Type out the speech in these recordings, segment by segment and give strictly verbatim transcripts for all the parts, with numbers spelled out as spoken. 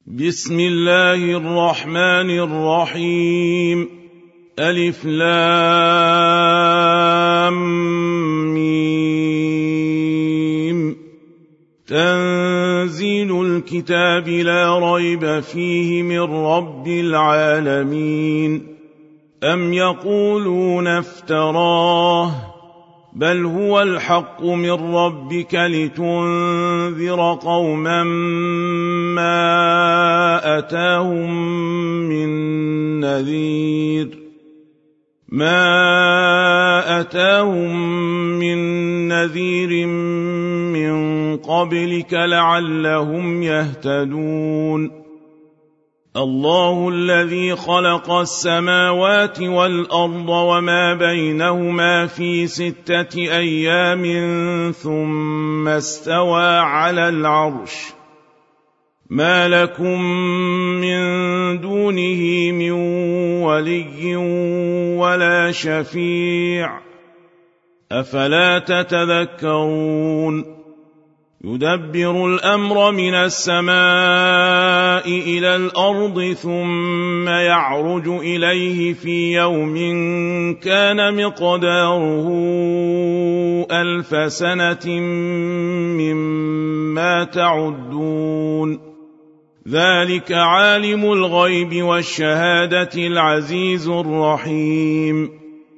بسم الله الرحمن الرحيم. ألف لام ميم. تنزيل الكتاب لا ريب فيه من رب العالمين. أم يقولون افتراه بل هو الحق من ربك لتنذر قوما ما أتاهم من نذير ما أتاهم من نذير من قبلك لعلهم يهتدون. الله الذي خلق السماوات والأرض وما بينهما في ستة أيام ثم استوى على العرش ما لكم من دونه من ولي ولا شفيع أفلا تتذكرون. يدبر الأمر من السماء إلى الأرض ثم يعرج إليه في يوم كان مقداره ألف سنة مما تعدون. ذلك عالم الغيب والشهادة العزيز الرحيم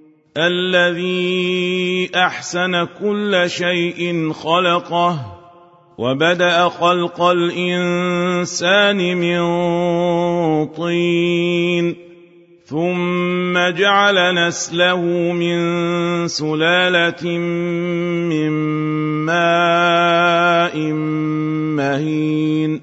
الذي أحسن كل شيء خلقه وبدأ خلق الإنسان من طين ثم جعل نسله من سلالة من ماء مهين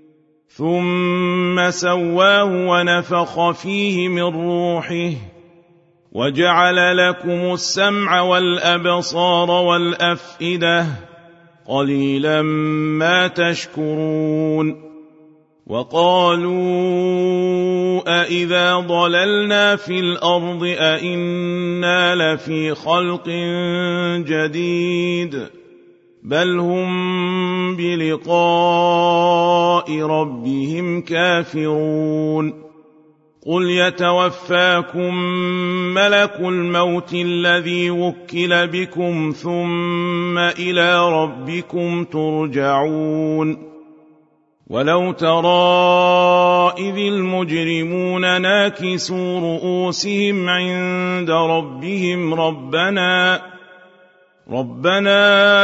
ثم سواه ونفخ فيه من روحه وجعل لكم السمع والأبصار والأفئدة قليلا ما تشكرون. وقالوا أإذا ضللنا في الأرض أإنا لفي خلق جديد بل هم بلقاء ربهم كافرون. قل يتوفاكم ملك الموت الذي وكل بكم ثم إلى ربكم ترجعون. ولو ترى إذ المجرمون ناكسوا رؤوسهم عند ربهم ربنا ربنا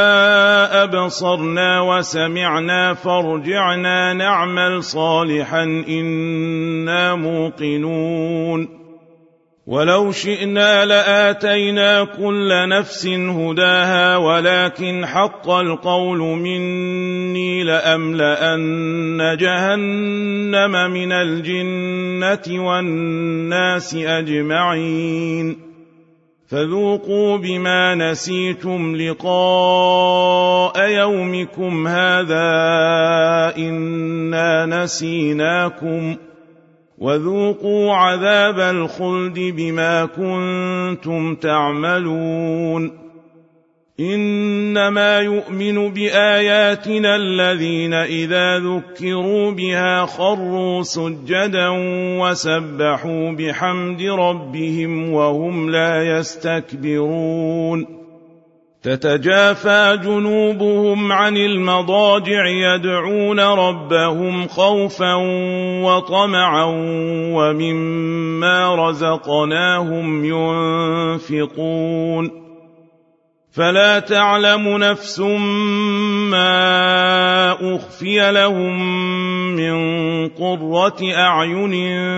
أبصرنا وسمعنا فارجعنا نعمل صالحا إنا موقنون. ولو شئنا لآتينا كل نفس هداها ولكن حق القول مني لأملأن جهنم من الجنة والناس أجمعين. فذوقوا بما نسيتم لقاء يومكم هذا إنا نسيناكم وذوقوا عذاب الخلد بما كنتم تعملون. إنما يؤمن بآياتنا الذين إذا ذكروا بها خروا سجدا وسبحوا بحمد ربهم وهم لا يستكبرون. تتجافى جنوبهم عن المضاجع يدعون ربهم خوفا وطمعا ومما رزقناهم ينفقون. فلا تعلم نفس ما أخفي لهم من قرة أعين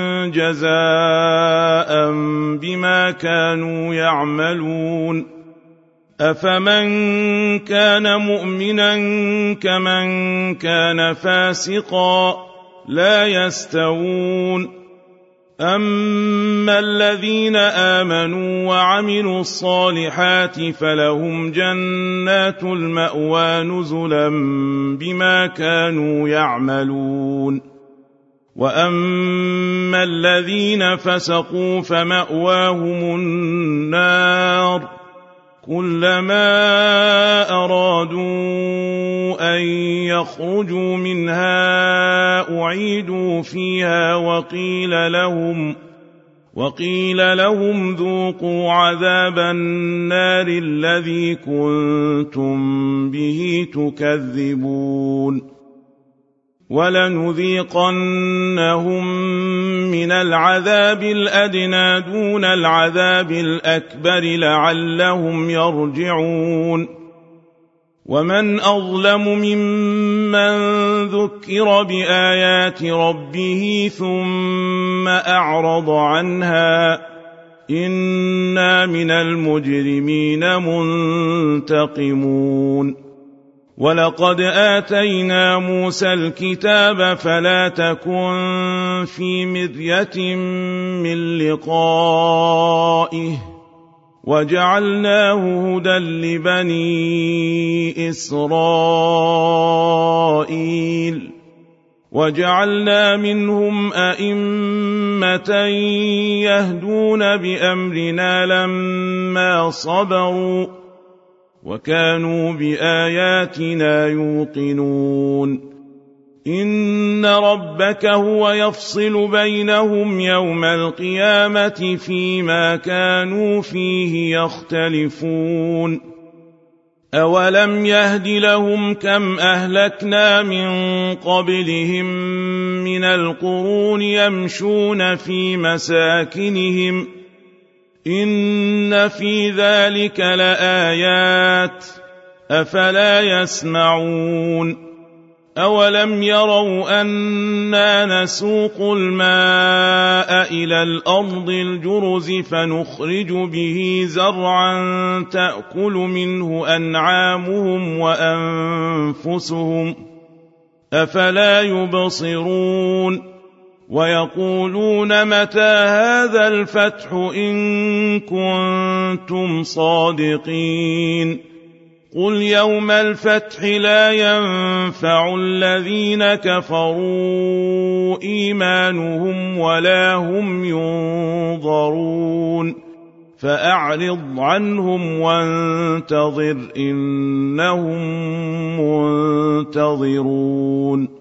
جزاء بما كانوا يعملون. أفمن كان مؤمنا كمن كان فاسقا لا يستوون. أما الذين آمنوا وعملوا الصالحات فلهم جنات المأوى نزلا بما كانوا يعملون. وأما الذين فسقوا فمأواهم النار كلما أرادوا أن يخرجوا منها أعيدوا فيها وقيل لهم وقيل لهم ذوقوا عذاب النار الذي كنتم به تكذبون ولنذيقنهم من العذاب الأدنى دون العذاب الأكبر لعلهم يرجعون ومن أظلم ممن ذكر بآيات ربه ثم أعرض عنها إنا من المجرمين منتقمون ولقد آتينا موسى الكتاب فلا تكن في مرية من لقائه وجعلناه هدى لبني إسرائيل وجعلنا منهم أئمة يهدون بأمرنا لما صبروا وكانوا بآياتنا يوقنون إن ربك هو يفصل بينهم يوم القيامة فيما كانوا فيه يختلفون أولم يهد لهم كم أهلكنا من قبلهم من القرون يمشون في مساكنهم إن في ذلك لآيات أفلا يسمعون أولم يروا أنا نسوق الماء إلى الأرض الجرز فنخرج به زرعا تأكل منه أنعامهم وأنفسهم أفلا يبصرون ويقولون متى هذا الفتح إن كنتم صادقين قل يوم الفتح لا ينفع الذين كفروا إيمانهم ولا هم ينظرون فأعرض عنهم وانتظر إنهم منتظرون